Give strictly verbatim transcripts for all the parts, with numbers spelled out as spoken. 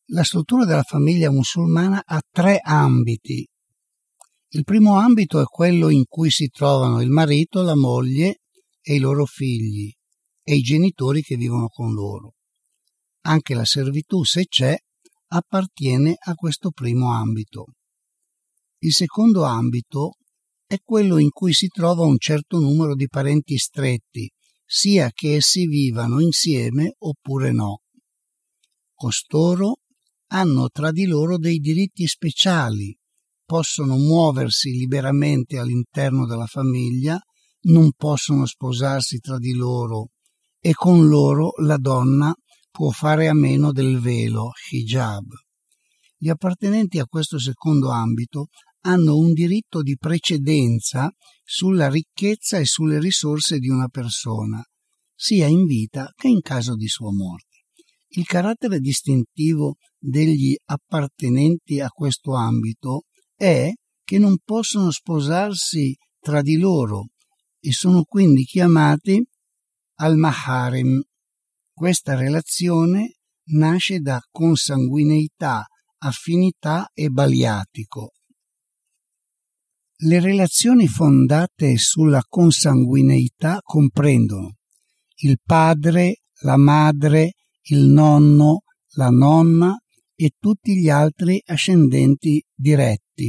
La struttura della famiglia musulmana ha tre ambiti. Il primo ambito è quello in cui si trovano il marito, la moglie e i loro figli e i genitori che vivono con loro. Anche la servitù, se c'è, appartiene a questo primo ambito. Il secondo ambito è quello in cui si trova un certo numero di parenti stretti, sia che essi vivano insieme oppure no. Costoro hanno tra di loro dei diritti speciali, possono muoversi liberamente all'interno della famiglia, non possono sposarsi tra di loro e con loro la donna può fare a meno del velo, hijab. Gli appartenenti a questo secondo ambito hanno un diritto di precedenza sulla ricchezza e sulle risorse di una persona, sia in vita che in caso di sua morte. Il carattere distintivo degli appartenenti a questo ambito è che non possono sposarsi tra di loro e sono quindi chiamati al-maharem. Questa relazione nasce da consanguineità, affinità e baliatico. Le relazioni fondate sulla consanguineità comprendono il padre, la madre, il nonno, la nonna e tutti gli altri ascendenti diretti.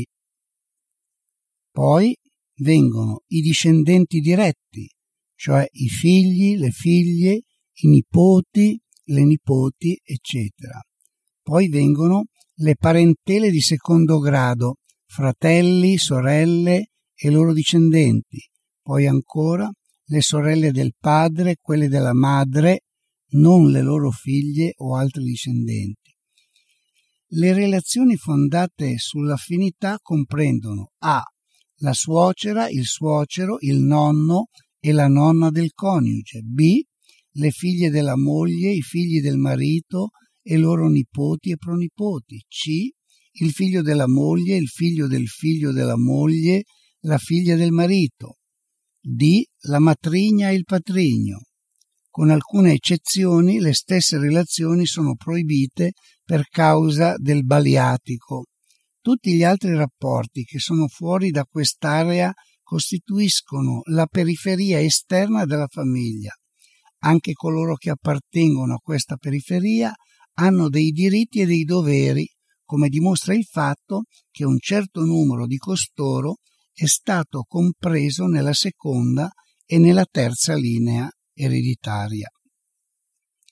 Poi vengono i discendenti diretti, cioè i figli, le figlie, i nipoti, le nipoti, eccetera. Poi vengono le parentele di secondo grado, fratelli, sorelle e loro discendenti. Poi ancora le sorelle del padre, quelle della madre, non le loro figlie o altri discendenti. Le relazioni fondate sull'affinità comprendono a. la suocera, il suocero, il nonno e la nonna del coniuge, b. le figlie della moglie, i figli del marito e loro nipoti e pronipoti, c. il figlio della moglie, il figlio del figlio della moglie, la figlia del marito, d. la matrigna e il patrigno. Con alcune eccezioni, le stesse relazioni sono proibite per causa del baliatico. Tutti gli altri rapporti che sono fuori da quest'area costituiscono la periferia esterna della famiglia. Anche coloro che appartengono a questa periferia hanno dei diritti e dei doveri, come dimostra il fatto che un certo numero di costoro è stato compreso nella seconda e nella terza linea ereditaria.